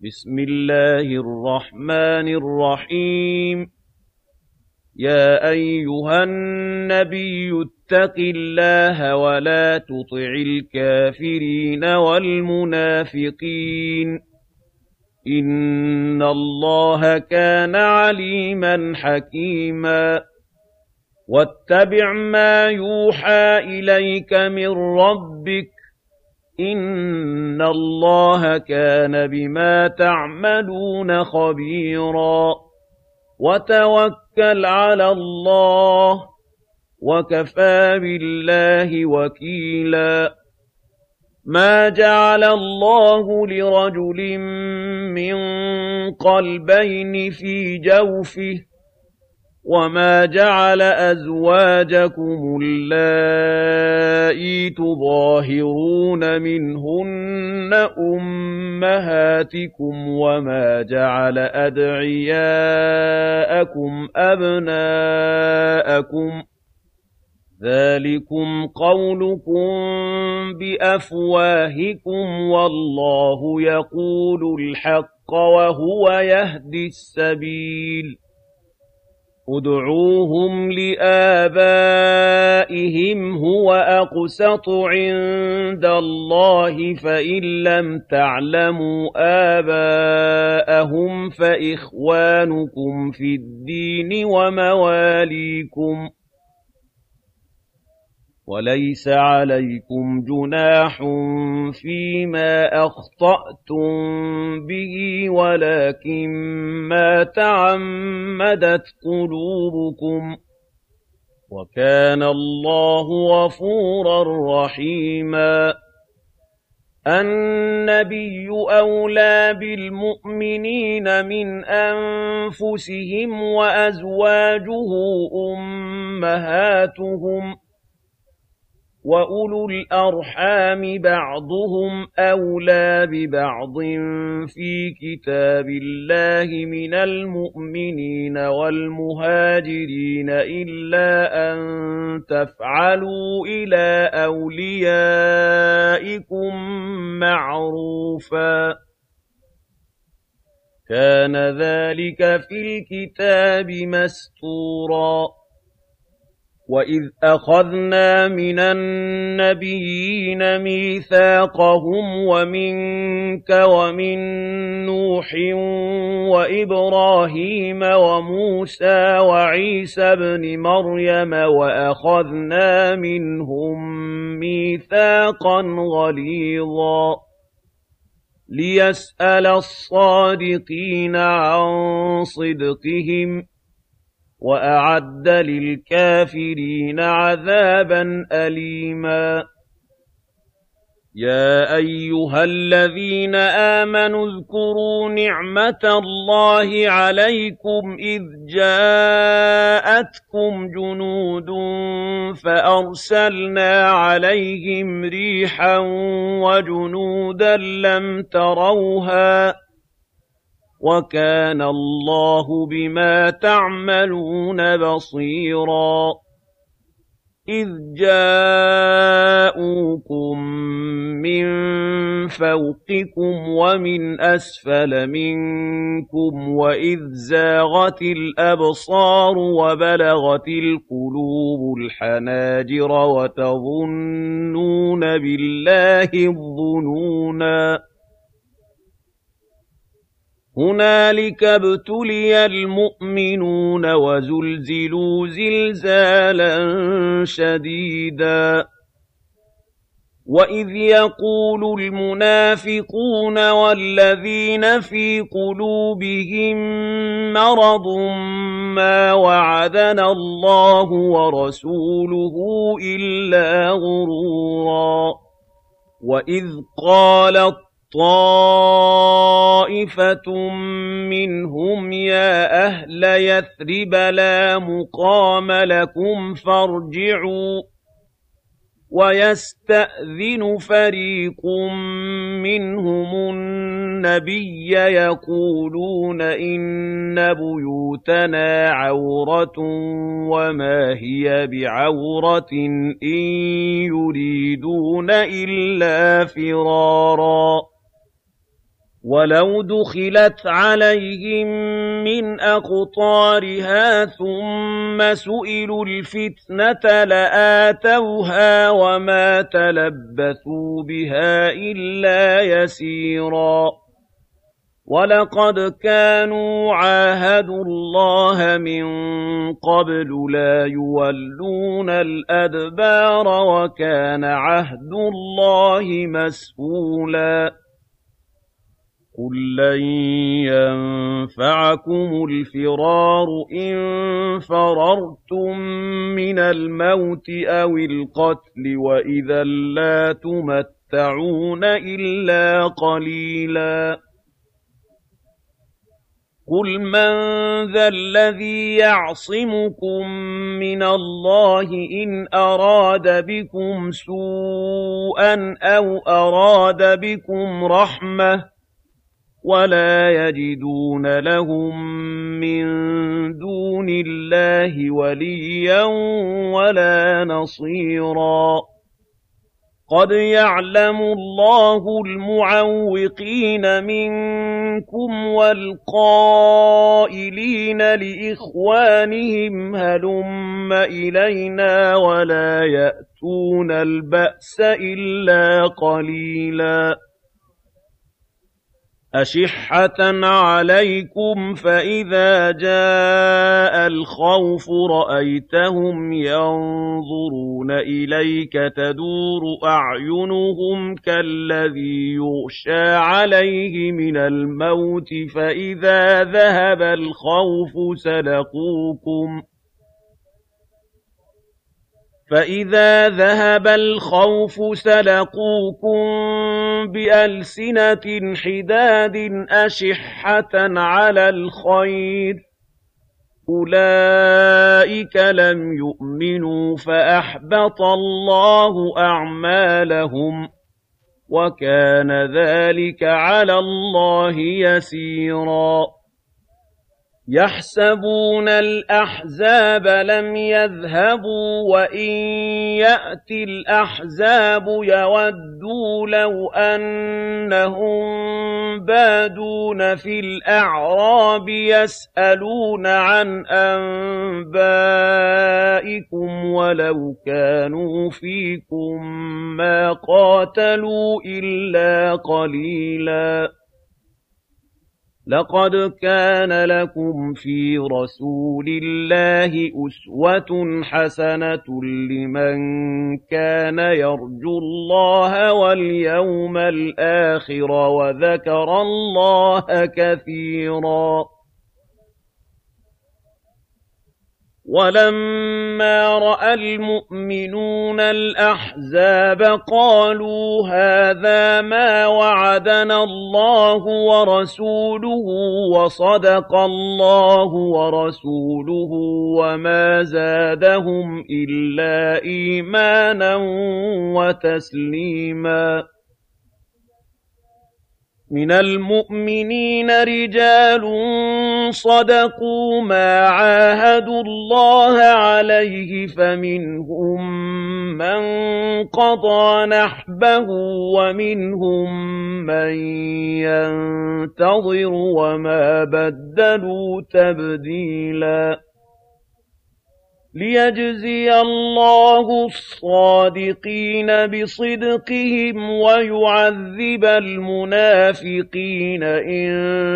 بسم الله الرحمن الرحيم يا أيها النبي اتق الله ولا تطع الكافرين والمنافقين إن الله كان عليما حكيما واتبع ما يوحى إليك من ربك إن الله كان بما تعملون خبيرا وتوكل على الله وكفى بالله وكيلا ما جعل الله لرجل من قلبين في جوفه وما جعل أزواجكم اللائي تظاهرون منهن أمهاتكم وما جعل أدعياءكم أبناءكم ذلكم قولكم بأفواهكم والله يقول الحق وهو يهدي السبيل ادعوهم لآبائهم هو أقسط عند الله فإن لم تعلموا آباءهم فإخوانكم في الدين ومواليكم وليس عليكم جناح فيما أخطأتم به ولكن ما تعمدت قلوبكم وكان الله غفورا رحيما النبي أولى بالمؤمنين من أنفسهم وأزواجه أمهاتهم وأولو الأرحام بعضهم أولى ببعض في كتاب الله من المؤمنين والمهاجرين إلا أن تفعلوا إلى أوليائكم معروفا كان ذلك في الكتاب مسطورا وَإِذْ أَخَذْنَا مِنَ النَّبِيِّينَ مِيثَاقَهُمْ وَمِنكَ وَمِن نُّوحٍ وَإِبْرَاهِيمَ وَمُوسَىٰ وَعِيسَى ابْنِ مَرْيَمَ وَأَخَذْنَا مِنْهُم مِّيثَاقًا غَلِيظًا لِّيَسْأَلَ الصَّادِقِينَ عَن صِدْقِهِمْ وَأَعَدَّ لِلْكَافِرِينَ عَذَابًا أَلِيمًا يَا أَيُّهَا الَّذِينَ آمَنُوا اذْكُرُوا نِعْمَةَ اللَّهِ عَلَيْكُمْ إِذْ جَاءَتْكُمْ جُنُودٌ فَأَرْسَلْنَا عَلَيْهِمْ رِيحًا وَجُنُودًا لَّمْ تَرَوْهَا وَكَانَ اللَّهُ بِمَا تَعْمَلُونَ بَصِيرًا إِذْ جَاءُوكُم مِّن فَوْقِكُمْ وَمِنْ أَسْفَلَ مِنكُمْ وَإِذْ زَاغَتِ الْأَبْصَارُ وَبَلَغَتِ الْقُلُوبُ الْحَنَاجِرَ وَتَظُنُّونَ بِاللَّهِ الظُّنُونَا هُنَالِكَ ابْتُلِيَ الْمُؤْمِنُونَ وَزُلْزِلُوا زِلْزَالًا شَدِيدًا وَإِذْ يَقُولُ الْمُنَافِقُونَ وَالَّذِينَ فِي قُلُوبِهِم مَّرَضٌ مَّا وَعَدَنَا اللَّهُ وَرَسُولُهُ إِلَّا غُرُورًا وَإِذْ قَالَت طَّائِفَةٌ مِّنْهُمْ يَا أَهْلَ يَثْرِبَ لَا مُقَامَ لَكُمْ فَارْجِعُوا وَيَسْتَأْذِنُ فَرِيقٌ مِّنْهُمُ النَّبِيَّ يَقُولُونَ إِنَّ بُيُوتَنَا عَوْرَةٌ وَمَا هِيَ بِعَوْرَةٍ إِن يُرِيدُونَ إِلَّا فِرَارًا وَلَوْ دُخِلَتْ عَلَيْهِم مِّنْ أَقْطَارِهَا ثُمَّ سُئِلُوا الْفِتْنَةَ لَآتَوْهَا وَمَا تَلَبَّثُوا بِهَا إِلَّا يَسِيرًا وَلَقَدْ كَانُوا عَاهَدُوا اللَّهَ مِن قَبْلُ لَا يُوَلُّونَ الْأَدْبَارَ وَكَانَ عَهْدُ اللَّهِ مَسْئُولًا قُل لَّن يَنفَعَكُمُ الْفِرَارُ إِن فَرَرْتُم مِّنَ الموت أو القتل وإذا لا تمتعون إلا قليلا قُلْ مَن ذَا الَّذِي يَعْصِمُكُم مِّنَ اللَّهِ إِنْ أَرَادَ بِكُمْ سُوءًا أَوْ أَرَادَ بِكُمْ رَحْمَةً وَلَا يَجِدُونَ لَهُم مِّن دُونِ اللَّهِ وَلِيًّا وَلَا نَصِيرًا قَدْ يَعْلَمُ اللَّهُ الْمُعَوِّقِينَ مِنكُمْ وَالْقَائِلِينَ لِإِخْوَانِهِمْ هَلُمَّ إِلَيْنَا وَلَا يَأْتُونَ الْبَأْسَ إِلَّا قَلِيلًا أَشِحَّةً عَلَيْكُمْ فَإِذَا جَاءَ الْخَوْفُ رَأَيْتَهُمْ يَنظُرُونَ إِلَيْكَ تَدُورُ أَعْيُنُهُمْ كَالَّذِي يُغْشَىٰ عَلَيْهِ مِنَ الْمَوْتِ فَإِذَا ذَهَبَ الْخَوْفُ سَلَقُوكُم بِأَلْسِنَةٍ حِدَادٍ أَشِحَّةً عَلَى الْخَيْرِ أُولَٰئِكَ لَمْ يُؤْمِنُوا فَأَحْبَطَ اللَّهُ أَعْمَالَهُمْ وَكَانَ ذَٰلِكَ عَلَى اللَّهِ يَسِيرًا يَحْسَبُونَ الْأَحْزَابَ لَمْ يَذْهَبُوا وَإِن يَأْتِ الْأَحْزَابُ يَوَدُّوا لَوْ أَنَّهُم بَادُونَ فِي الْأَعْرَابِ يَسْأَلُونَ عَنْ أَنبَائِكُمْ وَلَوْ كَانُوا فِيكُم مَّا قَاتَلُوا إِلَّا قَلِيلًا لَقَدْ كَانَ لَكُمْ فِي رَسُولِ اللَّهِ أُسْوَةٌ حَسَنَةٌ لِّمَن كَانَ يَرْجُو اللَّهَ وَالْيَوْمَ الْآخِرَ وَذَكَرَ اللَّهَ كَثِيرًا وَلَمَّا رَأَى الْمُؤْمِنُونَ الْأَحْزَابَ قَالُوا هَٰذَا مَا وَعَدَنَا اللَّهُ وَرَسُولُهُ وَصَدَقَ اللَّهُ وَرَسُولُهُ وَمَا زَادَهُمْ إِلَّا إِيمَانًا وَتَسْلِيمًا مِنَ الْمُؤْمِنِينَ رِجَالٌ صَدَقُوا مَا عَاهَدُوا اللَّهَ عَلَيْهِ فَمِنْهُم مَّن قَضَىٰ نَحْبَهُ وَمِنْهُم مَّن يَنتَظِرُ وَمَا بَدَّلُوا تَبْدِيلًا لِيَجْزِيَ اللَّهُ الصَّادِقِينَ بِصِدْقِهِمْ وَيُعَذِّبَ الْمُنَافِقِينَ إِن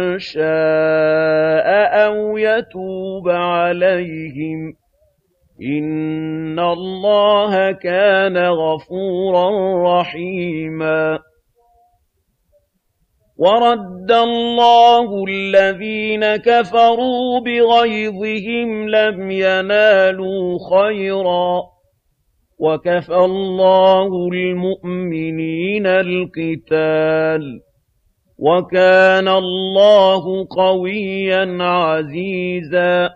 شَاءَ أَوْ يَتُوبَ عَلَيْهِمْ ۚ إِنَّ اللَّهَ كَانَ غَفُورًا رَّحِيمًا وَرَدَّ اللَّهُ الَّذِينَ كَفَرُوا بِغَيْظِهِمْ لَمْ يَنَالُوا خَيْرًا وَكَفَى اللَّهُ الْمُؤْمِنِينَ الْقِتَالَ وَكَانَ اللَّهُ قَوِيًّا عَزِيزًا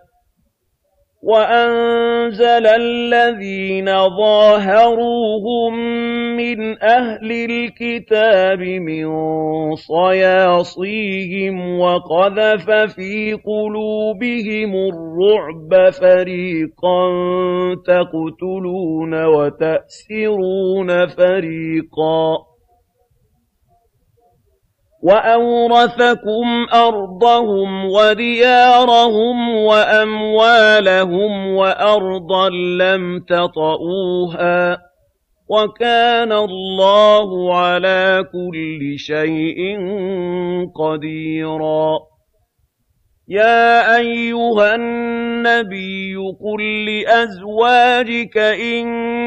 وَأَنزَلَ الَّذِينَ ظَاهَرُوهُم مِّنْ أَهْلِ الْكِتَابِ مِن صَيَاصِيهِمْ وَقَذَفَ فِي قُلُوبِهِمُ الرُّعْبَ فَرِيقًا تَقْتُلُونَ وَتَأْسِرُونَ فَرِيقًا وَأَوْرَثَكُمْ أَرْضَهُمْ وَدِيَارَهُمْ وَأَمْوَالَهُمْ وَأَرْضًا لَّمْ تَطَئُوهَا ۚ وَكَانَ اللَّهُ عَلَىٰ كُلِّ شَيْءٍ قَدِيرًا. يَا أَيُّهَا النَّبِيُّ قُل لِّأَزْوَاجِكَ إِن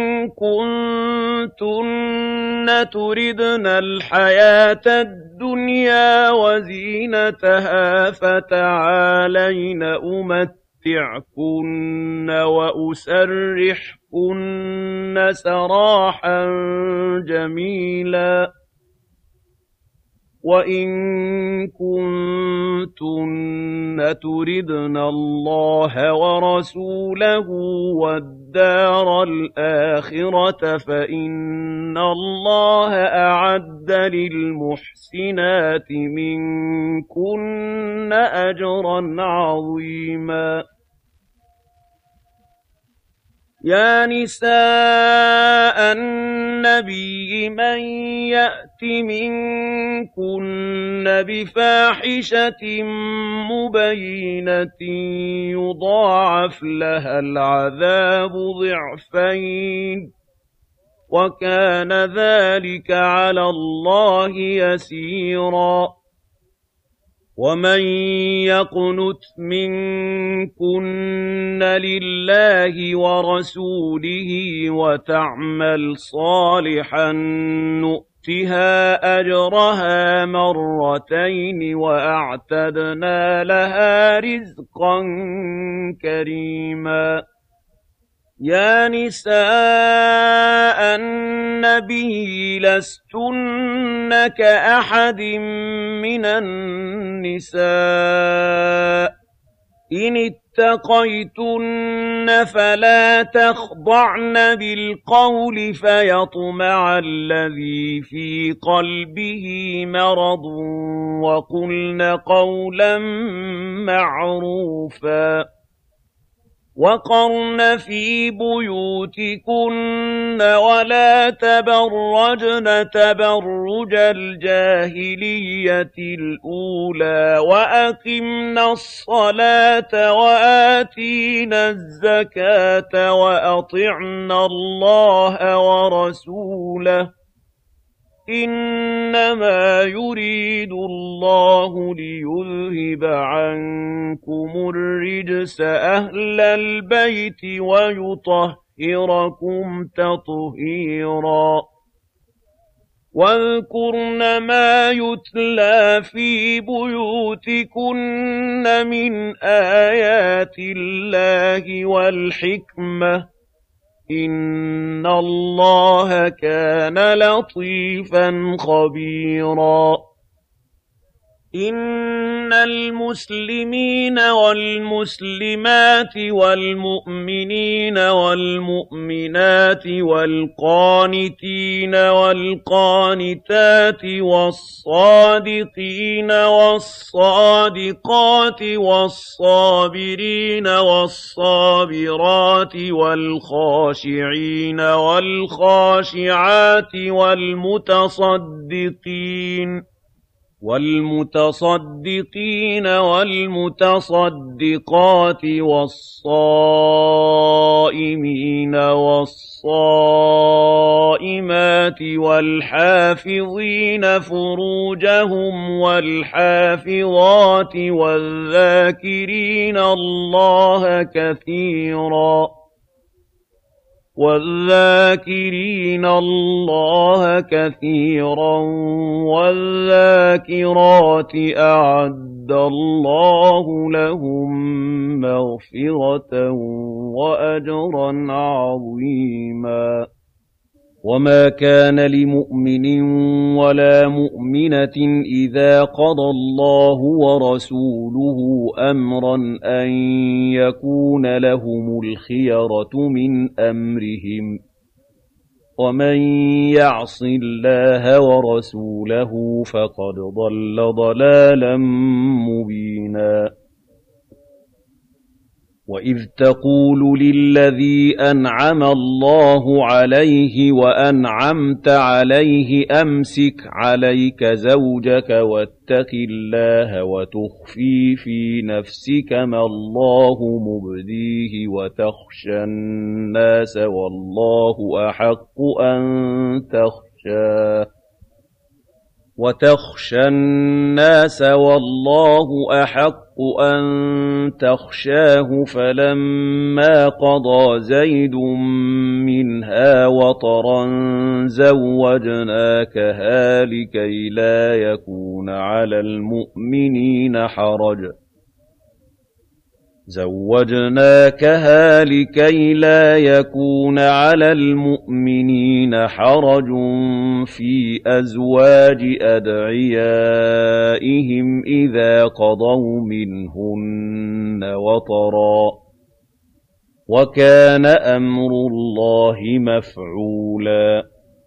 كُنتُنَّ تُرِدْنَ الْحَيَاةَ الدُّنْيَا وَزِينَتَهَا فَتَعَالَيْنَ أُمَتِّعْكُنَّ وَأُسَرِّحْكُنَّ سَرَاحًا جَمِيلًا. وَإِن كُنتُنَّ تُرِدْنَ اللَّهَ وَرَسُولَهُ وَالدَّارَ الْآخِرَةَ فَإِنَّ اللَّهَ أَعَدَّ لِلْمُحْسِنَاتِ مِنكُنَّ أَجْرًا عَظِيمًا. يَا نِسَاءَ النَّبِيِّ مَن يَأْتِ مِنكُنَّ بِفَاحِشَةٍ مُّبَيِّنَةٍ يُضَاعَفْ لَهَا الْعَذَابُ ضِعْفَيْنِ ۚ وَكَانَ ذَٰلِكَ عَلَى اللَّهِ يَسِيرًا. وَمَن يَقْنُتْ مِنكُنَّ لِلَّهِ وَرَسُولِهِ وَتَعْمَلْ صَالِحًا نُّؤْتِهَا أَجْرَهَا مَرَّتَيْنِ وَأَعْتَدْنَا لَهَا رِزْقًا كَرِيمًا. يَا نِسَاءَ النَّبِيِّ لَسْتُنَّ كَأَحَدٍ مِّنَ النِّسَاءِ ۚ إِنِ اتَّقَيْتُنَّ فَلَا تَخْضَعْنَ بِالْقَوْلِ فَيَطْمَعَ الَّذِي فِي قَلْبِهِ مَرَضٌ، وَقُلْنَ قَوْلًا مَّعْرُوفًا. وَقَرْنَ فِي بُيُوتِكُنَّ وَلَا تَبَرَّجْنَ تَبَرُّجَ الْجَاهِلِيَّةِ الْأُولَىٰ ۖ وَأَقِمْنَ الصَّلَاةَ وَآتِينَ الزَّكَاةَ وَأَطِعْنَ اللَّهَ وَرَسُولَهُ ۚ إِنَّمَا يُرِيدُ اللَّهُ لِيُذْهِبَ عَنكُمُ الرِّجْسَ أَهْلَ الْبَيْتِ وَيُطَهِّرَكُمْ تَطْهِيرًا. وَاذْكُرْنَ مَا يُتْلَىٰ فِي بُيُوتِكُنَّ مِنْ آيَاتِ اللَّهِ وَالْحِكْمَةِ ۚ إِنَّ اللَّهَ كَانَ لَطِيفًا خَبِيرًا. إِنَّ الْمُسْلِمِينَ وَالْمُسْلِمَاتِ وَالْمُؤْمِنِينَ وَالْمُؤْمِنَاتِ وَالْقَانِتِينَ وَالْقَانِتَاتِ وَالصَّادِقِينَ وَالصَّادِقَاتِ وَالصَّابِرِينَ وَالصَّابِرَاتِ وَالْخَاشِعِينَ وَالْخَاشِعَاتِ وَالْمُتَصَدِّقِينَ وَالْمُتَصَدِّقَاتِ وَالصَّائِمِينَ وَالصَّائِمَاتِ وَالْحَافِظِينَ فُرُوجَهُمْ وَالْحَافِظَاتِ وَالذَّاكِرِينَ اللَّهَ كَثِيرًا وَالذَّاكِرَاتِ أَعَدَّ اللَّهُ لَهُم مَّغْفِرَةً وَأَجْرًا عَظِيمًا. وَمَا كَانَ لِمُؤْمِنٍ وَلَا مُؤْمِنَةٍ إِذَا قَضَى اللَّهُ وَرَسُولُهُ أَمْرًا أَن يَكُونَ لَهُمُ الْخِيَرَةُ مِنْ أَمْرِهِمْ ۗ وَمَن يَعْصِ اللَّهَ وَرَسُولَهُ فَقَدْ ضَلَّ ضَلَالًا مُّبِينًا. وَإِذْ تَقُولُ لِلَّذِي أَنْعَمَ اللَّهُ عَلَيْهِ وَأَنْعَمْتَ عَلَيْهِ أَمْسِكْ عَلَيْكَ زَوْجَكَ وَاتَّقِ اللَّهَ وَتُخْفِي فِي نَفْسِكَ مَا اللَّهُ مُبْدِيهِ وَتَخْشَى النَّاسَ وَاللَّهُ أَحَقُّ أَن تَخْشَاهُ فَلَمَّا قَضَىٰ زَيْدٌ مِّنْهَا وَطَرًا زَوَّجْنَاكَهَا لِكَيْ لَا يَكُونَ عَلَى الْمُؤْمِنِينَ حَرَجٌ فِي أَزْوَاجِ أَدْعِيَائِهِمْ إِذَا قَضَوْا مِنْهُنَّ وَطَرًا ۚ وَكَانَ أَمْرُ اللَّهِ مَفْعُولًا.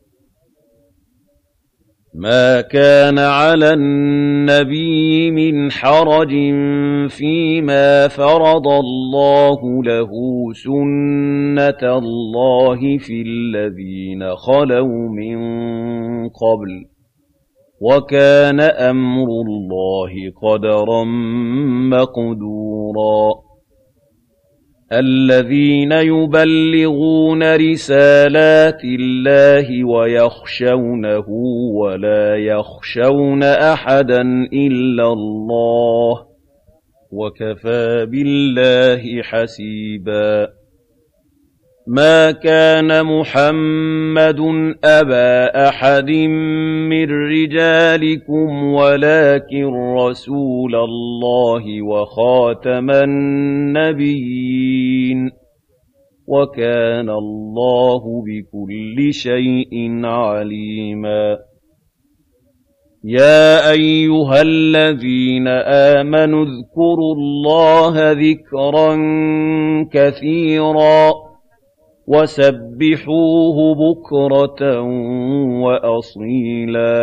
مَا كَانَ عَلَى النَّبِيِّ مِنْ حَرَجٍ فِيمَا فَرَضَ اللَّهُ لَهُ ۖ سُنَّةَ اللَّهِ فِي الَّذِينَ خَلَوْا مِن قَبْلُ ۚ وَكَانَ أَمْرُ اللَّهِ قَدَرًا مَّقْدُورًا. الَّذِينَ يُبَلِّغُونَ رِسَالَاتِ اللَّهِ وَيَخْشَوْنَهُ وَلَا يَخْشَوْنَ أَحَدًا إِلَّا اللَّهَ ۗ وَكَفَىٰ بِاللَّهِ حَسِيبًا. مَا كَانَ مُحَمَّدٌ أَبَا أَحَدٍ مِّن رِّجَالِكُمْ وَلَٰكِن رَّسُولَ اللَّهِ وَخَاتَمَ النَّبِيِّينَ ۗ وَكَانَ اللَّهُ بِكُلِّ شَيْءٍ عَلِيمًا. يَا أَيُّهَا الَّذِينَ آمَنُوا اذْكُرُوا اللَّهَ ذِكْرًا كَثِيرًا وَسَبِّحُوهُ بُكْرَةً وَأَصِيلًا.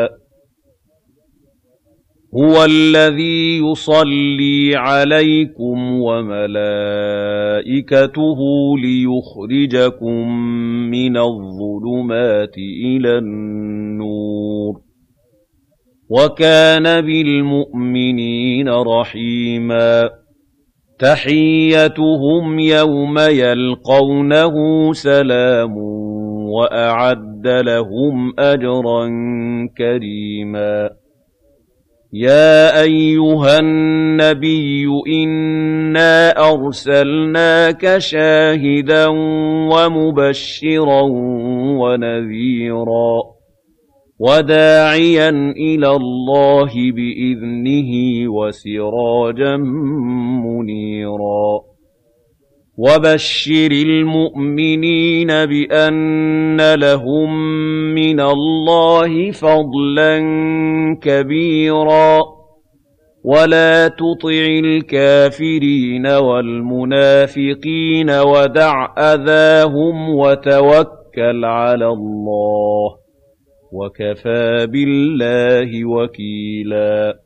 هُوَ الَّذِي يُصَلِّي عَلَيْكُمْ وَمَلَائِكَتُهُ لِيُخْرِجَكُم مِّنَ الظُّلُمَاتِ إِلَى النُّورِ ۚ وَكَانَ بِالْمُؤْمِنِينَ رَحِيمًا. تَحِيَّتُهُمْ يَوْمَ يَلْقَوْنَهُ سَلَامٌ ۚ وَأَعَدَّ لَهُمْ أَجْرًا كَرِيمًا. يَا أَيُّهَا النَّبِيُّ إِنَّا أَرْسَلْنَاكَ شَاهِدًا وَمُبَشِّرًا وَنَذِيرًا وَدَاعِيًا إِلَى اللَّهِ بِإِذْنِهِ وَسِرَاجًا مُّنِيرًا. وَبَشِّرِ الْمُؤْمِنِينَ بِأَنَّ لَهُم مِّنَ اللَّهِ فَضْلًا كَبِيرًا. وَلَا تُطِعِ الْكَافِرِينَ وَالْمُنَافِقِينَ وَدَعْ أَذَاهُمْ وَتَوَكَّلْ عَلَى اللَّهِ ۚ وَكَفَىٰ بِاللَّهِ وَكِيلًا.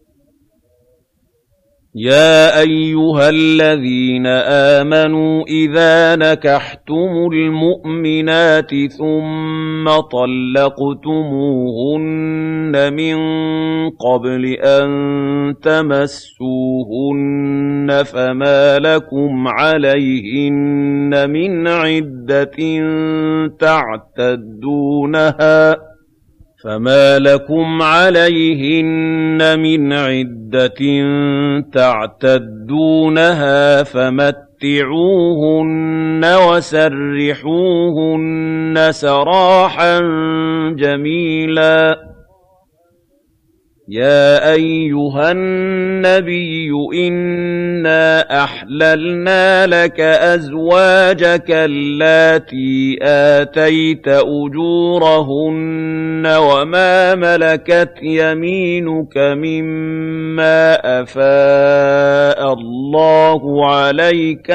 يَا أَيُّهَا الَّذِينَ آمَنُوا إِذَا نَكَحْتُمُ الْمُؤْمِنَاتِ ثُمَّ طَلَّقْتُمُوهُنَّ مِن قَبْلِ أَن تَمَسُّوهُنَّ فَمَا لَكُمْ عَلَيْهِنَّ مِنْ عِدَّةٍ تَعْتَدُّونَهَا فَمَتِّعُوهُنَّ وَسَرِّحُوهُنَّ سَرَاحًا جَمِيلًا. يَا أَيُّهَا النَّبِيُّ إِنَّا أَحْلَلْنَا لَكَ أَزْوَاجَكَ اللَّاتِي آتَيْتَ أُجُورَهُنَّ وَمَا مَلَكَتْ يَمِينُكَ مِمَّا أَفَاءَ اللَّهُ عَلَيْكَ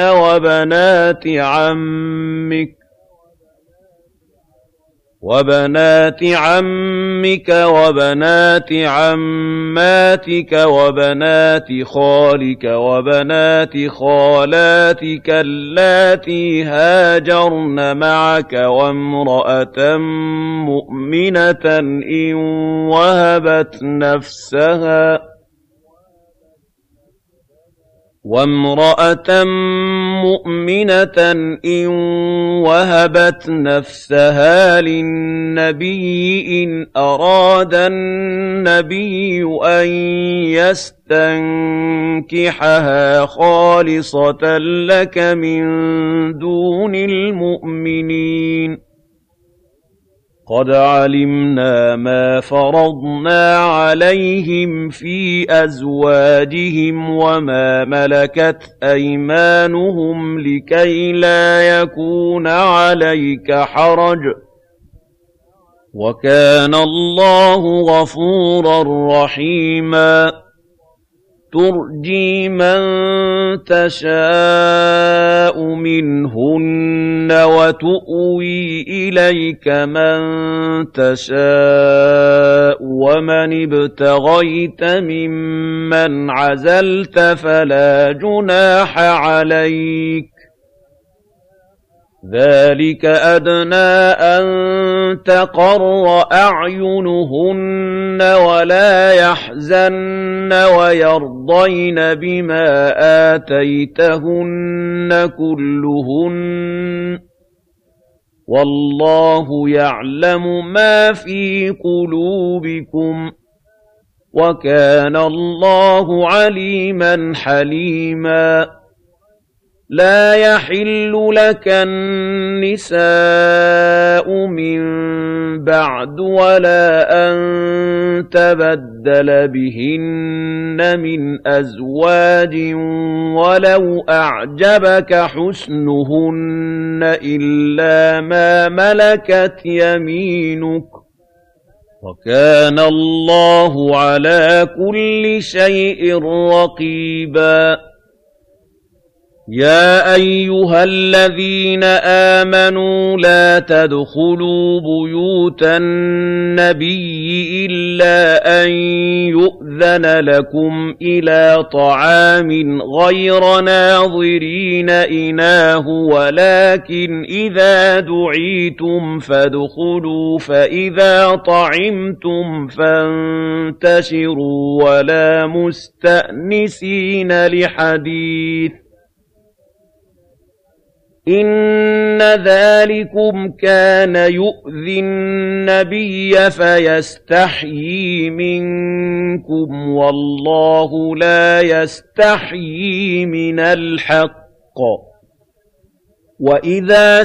وبنات عمك وبنات عماتك وبنات خالك وبنات خالاتك اللاتي هاجرن معك وامرأة مؤمنة إن وهبت نفسها للنبي إن أراد النبي أن يستنكحها خالصة لك من دون المؤمنين قد علمنا ما فرضنا عليهم في أزواجهم وما ملكت أيمانهم لكي لا يكون عليك حرج وكان الله غفورا رحيما ترجي من تشاء منهن وتؤوي إليك من تشاء ومن ابتغيت ممن عزلت فلا جناح عليك ذلك أدنى أن تقر أعينهن ولا يحزن ويرضين بما آتيتهن كلهن والله يعلم ما في قلوبكم وكان الله عليما حليما لا يحل لك النساء من بعد ولا أن تبدل بهن من أزواج ولو أعجبك حسنهن إلا ما ملكت يمينك وكان الله على كل شيء رقيبا يا أيها الذين آمنوا لا تدخلوا بيوت النبي إلا أن يؤذن لكم إلى طعام غير ناظرين إناه ولكن إذا دعيتم فادخلوا فإذا طعمتم فانتشروا ولا مستأنسين لحديث إن ذلكم كان يؤذي النبي فيستحيي منكم والله لا يستحيي من الحق وإذا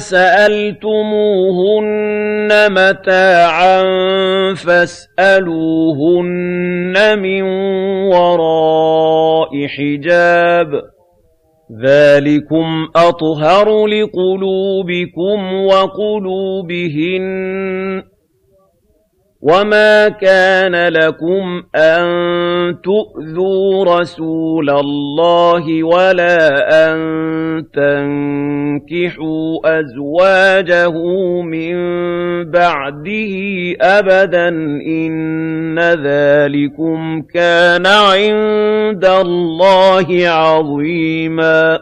سألتموهن متاعا فاسألوهن من وراء حجاب ذلكم أطهر لقلوبكم وقلوبهن وما كان لكم أن تؤذوا رسول الله ولا أن تنكحوا أزواجه من بعده أبدا إن ذلكم كان عند الله عظيما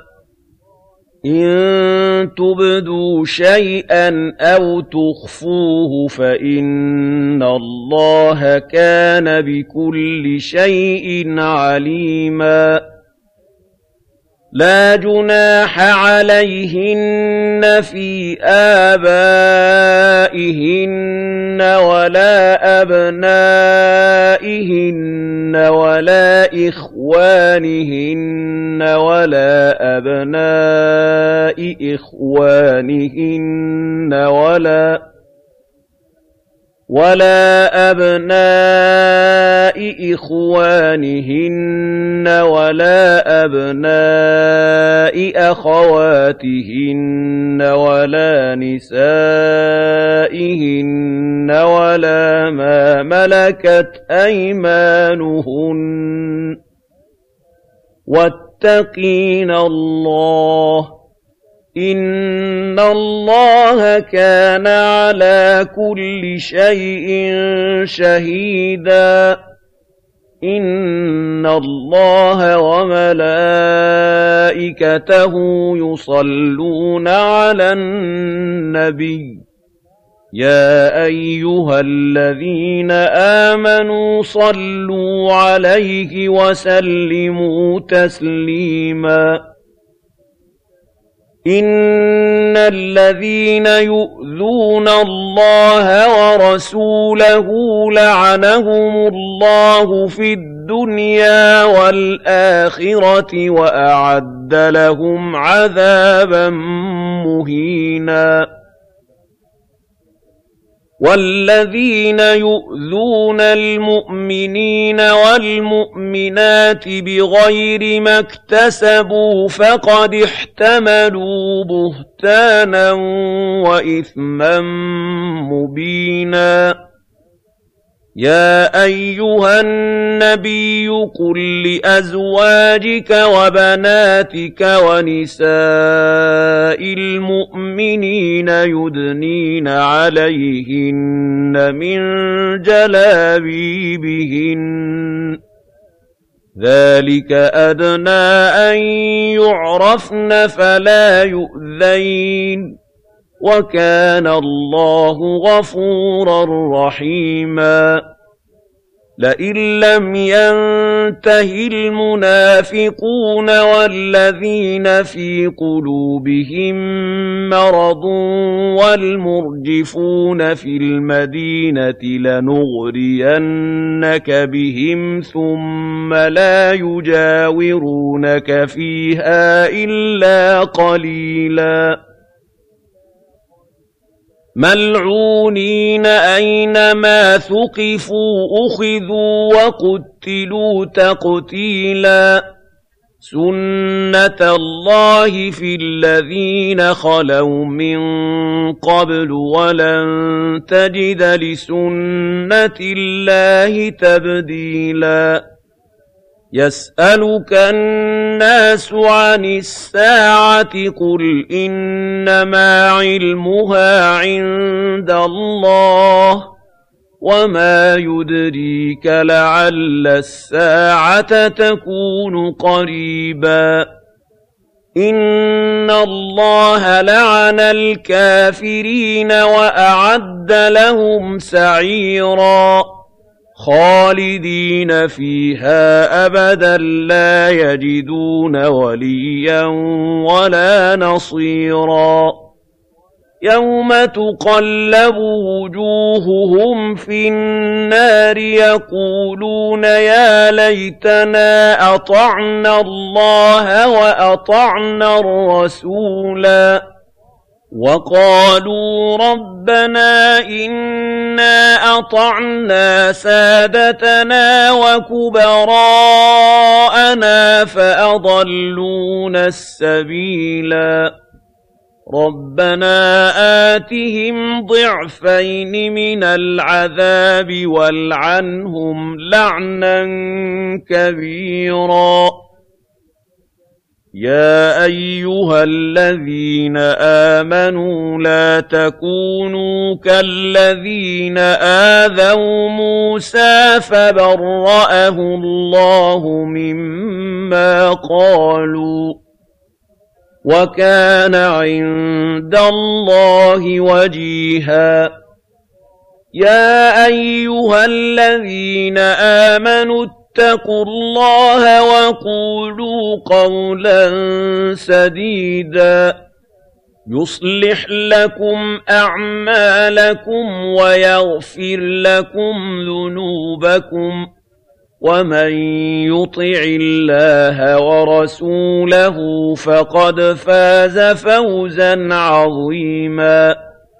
إن تبدوا شيئا أو تخفوه فإن الله كان بكل شيء عليما لا جناح عليهن في آبائهن ولا أبنائهن ولا إخوانهن ولا أبناء إخوانهن ولا أبناء إخوانهن ولا أبناء أخواتهن ولا نسائهن ولا ما ملكت أيمانهن واتقين الله إِنَّ اللَّهَ كَانَ عَلَىٰ كُلِّ شَيْءٍ شَهِيدًا إِنَّ اللَّهَ وَمَلَائِكَتَهُ يُصَلُّونَ عَلَى النَّبِيِّ يَا أَيُّهَا الَّذِينَ آمَنُوا صَلُّوا عَلَيْهِ وَسَلِّمُوا تَسْلِيمًا إِنَّ الَّذِينَ يُؤْذُونَ اللَّهَ وَرَسُولَهُ لَعَنَهُمُ اللَّهُ فِي الدُّنْيَا وَالْآخِرَةِ وَأَعَدَّ لَهُمْ عَذَابًا مُّهِينًا وَالَّذِينَ يُؤْذُونَ الْمُؤْمِنِينَ وَالْمُؤْمِنَاتِ بِغَيْرِ مَا اكْتَسَبُوا فَقَدِ احْتَمَلُوا بُهْتَانًا وَإِثْمًا مُّبِينًا يَا أَيُّهَا النَّبِيُّ قُل لِّأَزْوَاجِكَ وَبَنَاتِكَ وَنِسَاءِ الْمُؤْمِنِينَ يُدْنِينَ عَلَيْهِنَّ مِن جَلَابِيبِهِنَّ ذَٰلِكَ أَدْنَىٰ أَن يُعْرَفْنَ فَلَا يُؤْذَيْنَ وَكَانَ اللَّهُ غَفُورًا رَّحِيمًا لَئِن لَّمْ يَنتَهِ الْمُنَافِقُونَ وَالَّذِينَ فِي قُلُوبِهِم مَّرَضٌ وَالْمُرْجِفُونَ فِي الْمَدِينَةِ لَنُغْرِيَنَّكَ بِهِمْ ثُمَّ لَا يُجَاوِرُونَكَ فِيهَا إِلَّا قَلِيلًا مَّلْعُونِينَ أَيْنَمَا ثُقِفُوا أُخِذُوا وَقُتِّلُوا تَقْتِيلًا سُنَّةَ اللَّهِ فِي الَّذِينَ خَلَوْا مِن قَبْلُ وَلَن تَجِدَ لِسُنَّةِ اللَّهِ تَبْدِيلًا يَسْأَلُكَ النَّاسُ عَنِ السَّاعَةِ قُلْ إِنَّمَا عِلْمُهَا عِندَ اللَّهِ وَمَا يُدْرِيكَ لَعَلَّ السَّاعَةَ تَكُونُ قَرِيبًا إِنَّ اللَّهَ لَعَنَ الْكَافِرِينَ وَأَعَدَّ لَهُمْ سَعِيرًا خَالِدِينَ فِيهَا أَبَدًا لَّا يَجِدُونَ وَلِيًّا وَلَا نَصِيرًا يَوْمَ تُقَلَّبُ وُجُوهُهُمْ فِي النَّارِ يَقُولُونَ يَا لَيْتَنَا أَطَعْنَا اللَّهَ وَأَطَعْنَا الرَّسُولَا وَقَالُوا رَبَّنَا إِنَّا أَطَعْنَا سَادَتَنَا وَكُبَرَاءَنَا فَأَضَلُّونَا السَّبِيلَا رَبَّنَا آتِهِمْ ضِعْفَيْنِ مِنَ الْعَذَابِ وَالْعَنْهُمْ لَعْنًا كَبِيرًا يَا أَيُّهَا الَّذِينَ آمَنُوا لَا تَكُونُوا كَالَّذِينَ آذَوْا مُوسَىٰ فَبَرَّأَهُ اللَّهُ مِمَّا قَالُوا وَكَانَ عِندَ اللَّهِ وَجِيهًا يَا أَيُّهَا الَّذِينَ آمَنُوا اتَّقُوا اللَّهَ وَقُولُوا قَوْلًا سَدِيدًا يُصْلِحْ لَكُمْ أَعْمَالَكُمْ وَيَغْفِرْ لَكُمْ ذُنُوبَكُمْ وَمَن يُطِعِ اللَّهَ وَرَسُولَهُ فَقَدْ فَازَ فَوْزًا عَظِيمًا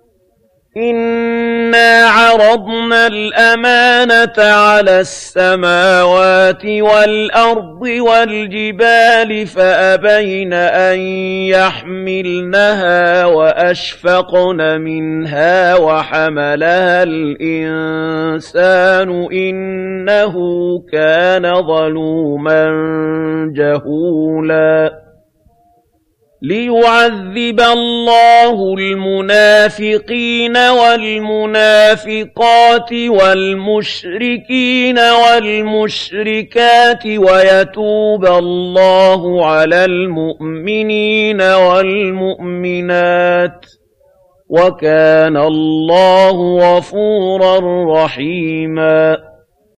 إِنَّا عَرَضْنَا الْأَمَانَةَ عَلَى السَّمَاوَاتِ وَالْأَرْضِ وَالْجِبَالِ فَأَبَيْنَ أَن يَحْمِلْنَهَا وَأَشْفَقْنَ مِنْهَا وَحَمَلَهَا الْإِنسَانُ إِنَّهُ كَانَ ظَلُومًا جَهُولًا لِيُعَذِّبَ اللَّهُ الْمُنَافِقِينَ وَالْمُنَافِقَاتِ وَالْمُشْرِكِينَ وَالْمُشْرِكَاتِ وَيَتُوبَ اللَّهُ عَلَى الْمُؤْمِنِينَ وَالْمُؤْمِنَاتِ ۗ وَكَانَ اللَّهُ غَفُورًا رَّحِيمًا